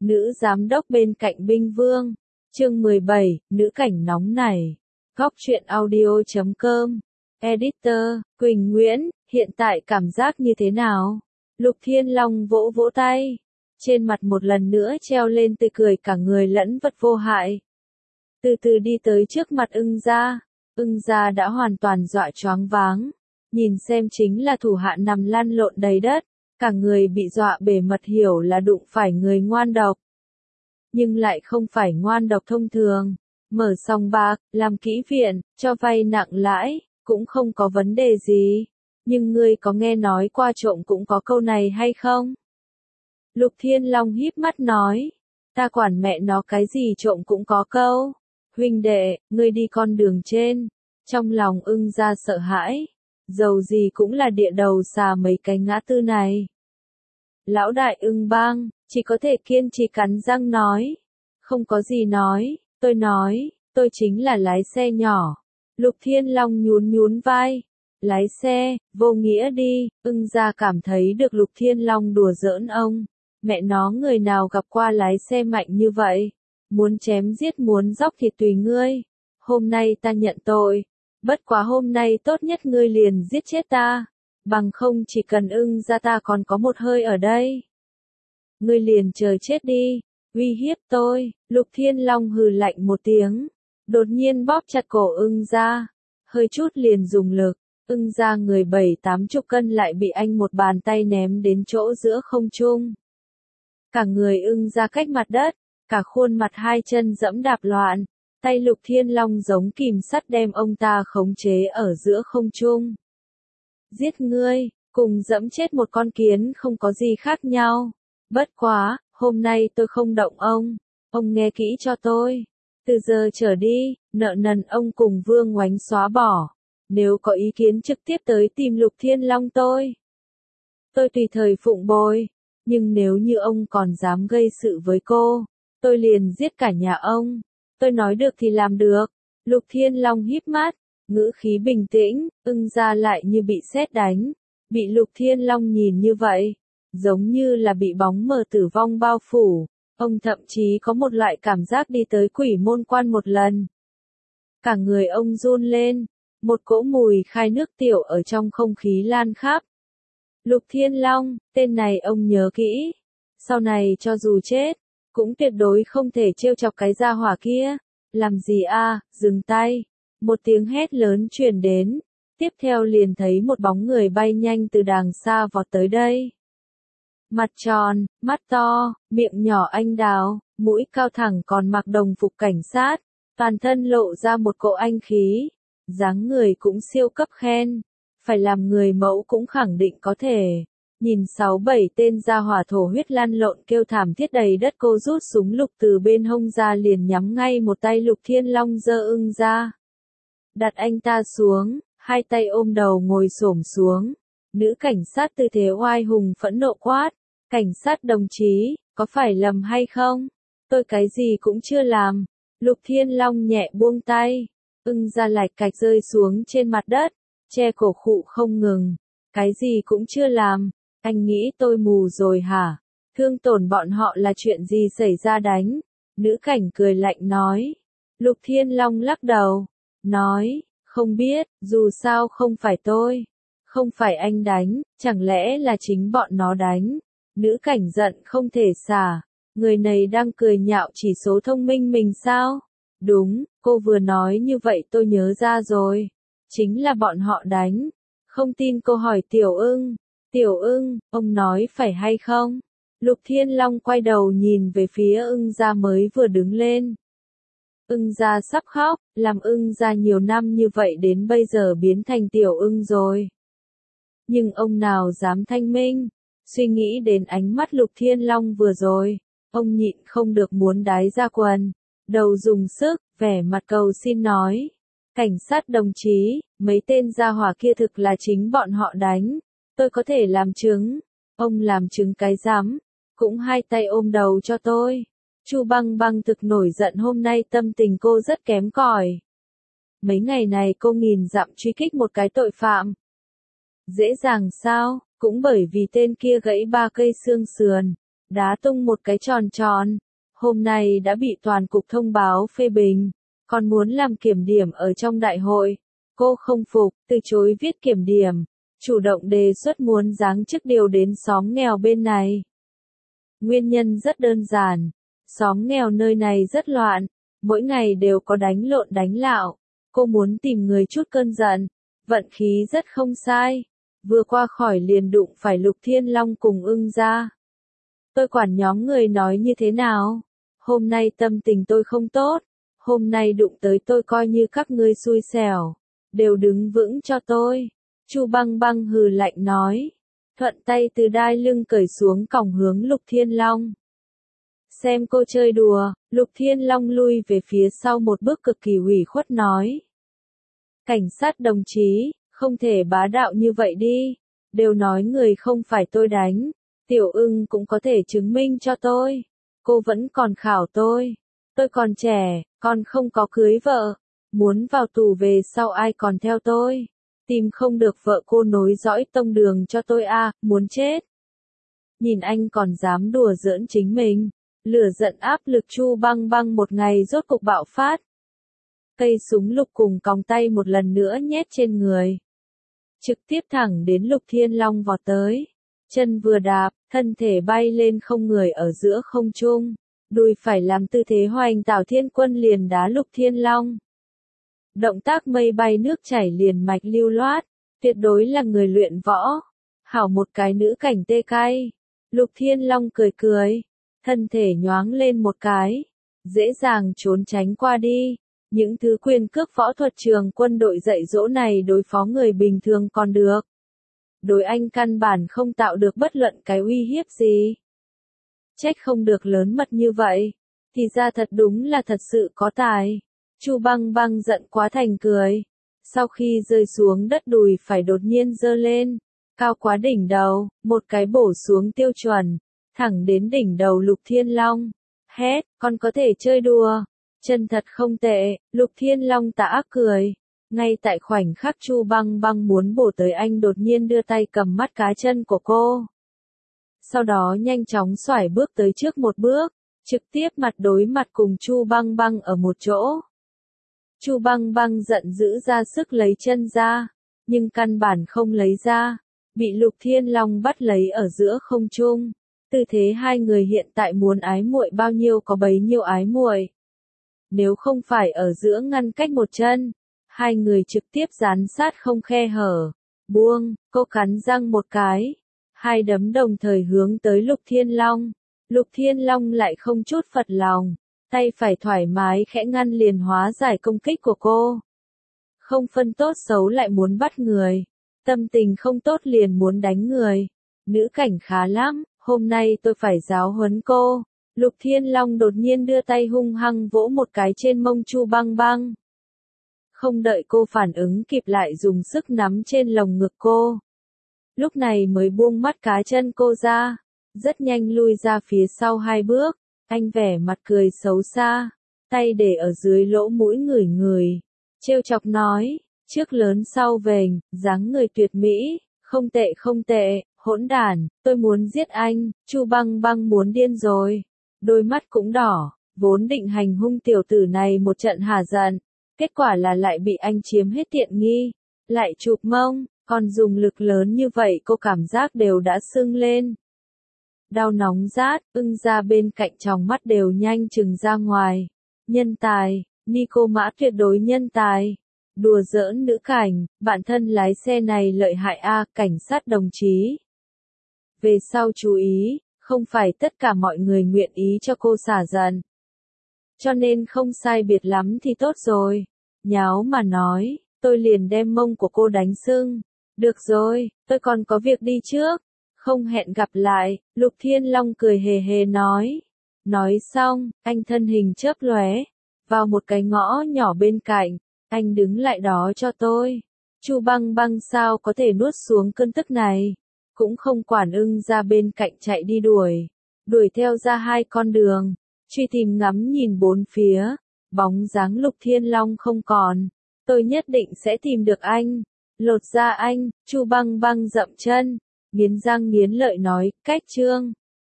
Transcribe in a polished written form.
Nữ giám đốc bên cạnh binh vương. Chương 17, nữ cảnh nóng này. Góc truyện audio.com. Editor, Quỳnh Nguyễn, hiện tại cảm giác như thế nào? Lục Thiên Long vỗ vỗ tay. Trên mặt một lần nữa treo lên tươi cười cả người lẫn vật vô hại. Từ từ đi tới trước mặt ưng gia. Ưng gia đã hoàn toàn dọa choáng váng. Nhìn xem chính là thủ hạ nằm lăn lộn đầy đất. Cả người bị dọa bề mật hiểu là đụng phải người ngoan độc. Nhưng lại không phải ngoan độc thông thường. Mở sòng bạc, làm kỹ viện, cho vay nặng lãi, cũng không có vấn đề gì. Nhưng ngươi có nghe nói qua trộm cũng có câu này hay không? Lục Thiên Long híp mắt nói. Ta quản mẹ nó cái gì trộm cũng có câu. Huynh đệ, ngươi đi con đường trên. Trong lòng ưng gia sợ hãi. Dầu gì cũng là địa đầu xà mấy cái ngã tư này. Lão đại ưng bang, chỉ có thể kiên trì cắn răng nói. Không có gì nói, tôi chính là lái xe nhỏ. Lục Thiên Long nhún vai. Lái xe, vô nghĩa đi, ưng gia cảm thấy được Lục Thiên Long đùa giỡn ông. Mẹ nó người nào gặp qua lái xe mạnh như vậy. Muốn chém giết muốn dóc thì tùy ngươi. Hôm nay ta nhận tội. Bất quá hôm nay tốt nhất ngươi liền giết chết ta. Bằng không chỉ cần ưng gia ta còn có một hơi ở đây. Ngươi liền chờ chết đi. Uy hiếp tôi. Lục Thiên Long hừ lạnh một tiếng. Đột nhiên bóp chặt cổ ưng gia. Hơi chút liền dùng lực. Ưng gia người 70-80 cân lại bị anh một bàn tay ném đến chỗ giữa không trung. Cả người ưng gia cách mặt đất. Cả khuôn mặt hai chân dẫm đạp loạn. Tay Lục Thiên Long giống kìm sắt đem ông ta khống chế ở giữa không trung. Giết ngươi, cùng dẫm chết một con kiến không có gì khác nhau. Bất quá, hôm nay tôi không động ông nghe kỹ cho tôi. Từ giờ trở đi, nợ nần ông cùng Vương Ngoánh xóa bỏ. Nếu có ý kiến trực tiếp tới tìm Lục Thiên Long tôi tùy thời phụng bồi. Nhưng nếu như ông còn dám gây sự với cô, tôi liền giết cả nhà ông. Tôi nói được thì làm được. Lục Thiên Long híp mắt, ngữ khí bình tĩnh, ưng gia lại như bị sét đánh. Bị Lục Thiên Long nhìn như vậy, giống như là bị bóng mờ tử vong bao phủ. Ông thậm chí có một loại cảm giác đi tới quỷ môn quan một lần. Cả người ông run lên, một cỗ mùi khai nước tiểu ở trong không khí lan khắp. Lục Thiên Long, tên này ông nhớ kỹ. Sau này cho dù chết, cũng tuyệt đối không thể trêu chọc cái gia hỏa kia. Làm gì a? Dừng tay. Một tiếng hét lớn truyền đến. Tiếp theo liền thấy một bóng người bay nhanh từ đàng xa vọt tới đây. Mặt tròn, mắt to, miệng nhỏ anh đào, mũi cao thẳng còn mặc đồng phục cảnh sát. Toàn thân lộ ra một cỗ anh khí. Dáng người cũng siêu cấp khen. Phải làm người mẫu cũng khẳng định có thể. Nhìn 6-7 tên gia hỏa thổ huyết lăn lộn kêu thảm thiết đầy đất, cô rút súng lục từ bên hông ra liền nhắm ngay một tay Lục Thiên Long giơ ưng ra. Đặt anh ta xuống, hai tay ôm đầu ngồi xổm xuống. Nữ cảnh sát tư thế oai hùng phẫn nộ quát. Cảnh sát đồng chí, có phải lầm hay không? Tôi cái gì cũng chưa làm. Lục Thiên Long nhẹ buông tay. Ưng ra lạch cạch rơi xuống trên mặt đất. Che cổ khụ không ngừng. Cái gì cũng chưa làm. Anh nghĩ tôi mù rồi hả? Thương tổn bọn họ là chuyện gì xảy ra đánh? Nữ cảnh cười lạnh nói. Lục Thiên Long lắc đầu. Nói, không biết, dù sao không phải tôi. Không phải anh đánh, chẳng lẽ là chính bọn nó đánh? Nữ cảnh giận không thể xả. Người này đang cười nhạo chỉ số thông minh mình sao? Đúng, cô vừa nói như vậy tôi nhớ ra rồi. Chính là bọn họ đánh. Không tin cô hỏi Tiểu Ưng. Tiểu Ưng, ông nói phải hay không? Lục Thiên Long quay đầu nhìn về phía ưng gia mới vừa đứng lên. Ưng gia sắp khóc, làm ưng gia nhiều năm như vậy đến bây giờ biến thành Tiểu Ưng rồi. Nhưng ông nào dám thanh minh? Suy nghĩ đến ánh mắt Lục Thiên Long vừa rồi, ông nhịn không được muốn đái ra quần. Đầu dùng sức, vẻ mặt cầu xin nói. Cảnh sát đồng chí, mấy tên gia hỏa kia thực là chính bọn họ đánh. Tôi có thể làm chứng. Ông làm chứng cái rắm. Cũng hai tay ôm đầu cho tôi. Chu Băng Băng thực nổi giận, hôm nay tâm tình cô rất kém cỏi. Mấy ngày này cô nghìn dặm truy kích một cái tội phạm. Dễ dàng sao? Cũng bởi vì tên kia gãy 3 cây xương sườn. đá tung một cái tròn tròn. Hôm nay đã bị toàn cục thông báo phê bình, còn muốn làm kiểm điểm ở trong đại hội. Cô không phục, từ chối viết kiểm điểm, chủ động đề xuất muốn giáng chức điều đến xóm nghèo bên này. Nguyên nhân rất đơn giản, xóm nghèo nơi này rất loạn, mỗi ngày đều có đánh lộn đánh lạo. Cô muốn tìm người chút cơn giận, vận khí rất không sai. Vừa qua khỏi liền đụng phải Lục Thiên Long cùng Ưng gia. Tôi quản nhóm người nói như thế nào? Hôm nay tâm tình tôi không tốt, hôm nay đụng tới tôi coi như các ngươi xui xẻo, đều đứng vững cho tôi. Chu Băng Băng hừ lạnh nói, thuận tay từ đai lưng cởi xuống còng hướng Lục Thiên Long. Xem cô chơi đùa, Lục Thiên Long lui về phía sau một bước cực kỳ ủy khuất nói. Cảnh sát đồng chí, không thể bá đạo như vậy đi, đều nói người không phải tôi đánh, Tiểu Ưng cũng có thể chứng minh cho tôi. Cô vẫn còn khảo tôi còn trẻ, còn không có cưới vợ, muốn vào tù về sau ai còn theo tôi, tìm không được vợ cô nối dõi tông đường cho tôi à, muốn chết. Nhìn anh còn dám đùa giỡn chính mình, lửa giận áp lực Chu Băng Băng một ngày rốt cục bạo phát. Cây súng lục cùng còng tay một lần nữa nhét trên người, trực tiếp thẳng đến Lục Thiên Long vọt tới. Chân vừa đạp, thân thể bay lên không người ở giữa không trung, đùi phải làm tư thế hoành tảo thiên quân liền đá Lục Thiên Long. Động tác mây bay nước chảy liền mạch lưu loát, tuyệt đối là người luyện võ. Hảo một cái nữ cảnh tê cay. Lục Thiên Long cười cười, thân thể nhoáng lên một cái, dễ dàng trốn tránh qua đi. Những thứ quyền cước võ thuật trường quân đội dạy dỗ này đối phó người bình thường còn được. Đối anh căn bản không tạo được bất luận cái uy hiếp gì. Trách không được lớn mật như vậy, thì ra thật đúng là thật sự có tài. Chu Băng Băng giận quá thành cười. Sau khi rơi xuống đất đùi phải đột nhiên giơ lên, cao quá đỉnh đầu, một cái bổ xuống tiêu chuẩn, thẳng đến đỉnh đầu Lục Thiên Long. Hét, con có thể chơi đùa, chân thật không tệ. Lục Thiên Long tà ác cười. Ngay tại khoảnh khắc Chu Băng Băng muốn bổ tới anh đột nhiên đưa tay cầm mắt cá chân của cô. Sau đó nhanh chóng xoải bước tới trước một bước, trực tiếp mặt đối mặt cùng Chu Băng Băng ở một chỗ. Chu Băng Băng giận dữ ra sức lấy chân ra, nhưng căn bản không lấy ra, bị Lục Thiên Long bắt lấy ở giữa không trung. Tư thế hai người hiện tại muốn ái muội bao nhiêu có bấy nhiêu ái muội. Nếu không phải ở giữa ngăn cách một chân, hai người trực tiếp dán sát không khe hở. Buông, cô cắn răng một cái. Hai đấm đồng thời hướng tới Lục Thiên Long. Lục Thiên Long lại không chút phật lòng. Tay phải thoải mái khẽ ngăn liền hóa giải công kích của cô. Không phân tốt xấu lại muốn bắt người. Tâm tình không tốt liền muốn đánh người. Nữ cảnh khá lắm, hôm nay tôi phải giáo huấn cô. Lục Thiên Long đột nhiên đưa tay hung hăng vỗ một cái trên mông Chu Băng Băng. Không đợi cô phản ứng kịp lại dùng sức nắm trên lồng ngực cô. Lúc này mới buông mắt cá chân cô ra, rất nhanh lui ra phía sau hai bước. Anh vẻ mặt cười xấu xa, tay để ở dưới lỗ mũi ngửi ngửi, trêu chọc nói, trước lớn sau vểnh, dáng người tuyệt mỹ, không tệ không tệ, hỗn đản, tôi muốn giết anh. Chu Băng Băng muốn điên rồi, đôi mắt cũng đỏ, vốn định hành hung tiểu tử này một trận hả giận, kết quả là lại bị anh chiếm hết tiện nghi, lại chụp mông, còn dùng lực lớn như vậy cô cảm giác đều đã sưng lên. Đau nóng rát, Ưng ra bên cạnh tròng mắt đều nhanh chừng ra ngoài. Nhân tài, Nico Mã tuyệt đối nhân tài. Đùa giỡn nữ cảnh, bạn thân lái xe này lợi hại a, cảnh sát đồng chí. Về sau chú ý, không phải tất cả mọi người nguyện ý cho cô xả giận. Cho nên không sai biệt lắm thì tốt rồi. Nháo mà nói, tôi liền đem mông của cô đánh sưng. Được rồi, tôi còn có việc đi trước. Không hẹn gặp lại, Lục Thiên Long cười hề hề nói. Nói xong, anh thân hình chớp lóe, vào một cái ngõ nhỏ bên cạnh, anh đứng lại đó cho tôi. Chu Băng Băng sao có thể nuốt xuống cơn tức này, cũng không quản Ưng ra bên cạnh chạy đi đuổi theo ra hai con đường, truy tìm ngắm nhìn bốn phía, bóng dáng Lục Thiên Long không còn, tôi nhất định sẽ tìm được anh, lột ra anh. Chu Băng Băng dậm chân, nghiến răng nghiến lợi nói, cách chương.